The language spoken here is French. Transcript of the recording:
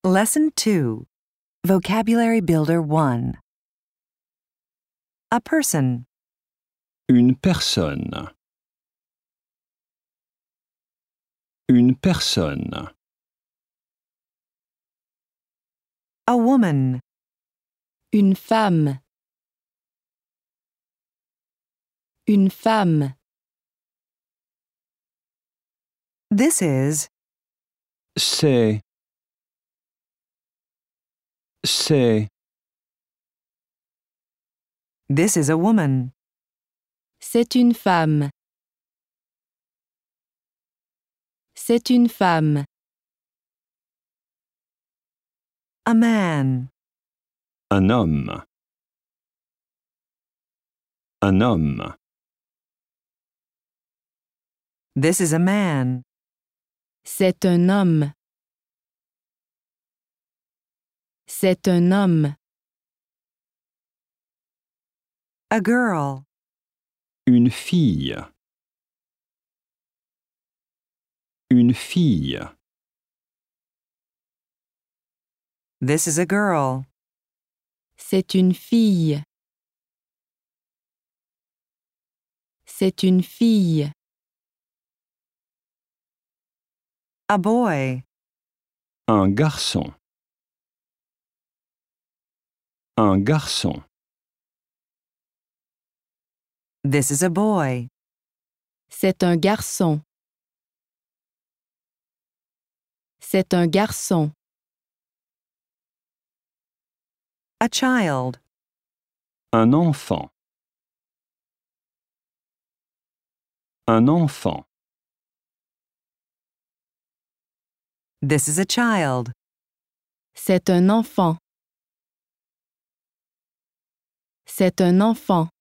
Lesson 2. Vocabulary Builder 1. A person. Une personne. Une personne. A woman. Une femme. Une femme. This is. C'est. C'est. This is a woman. C'est une femme. C'est une femme. A man. Un homme. Un homme. This is a man. C'est un homme. C'est un homme. A girl. Une fille. Une fille. This is a girl. C'est une fille. C'est une fille. A boy. Un garçon. Un garçon. This is a boy. C'est un garçon. C'est un garçon. A child. Un enfant. Un enfant. This is a child. C'est un enfant. C'est un enfant.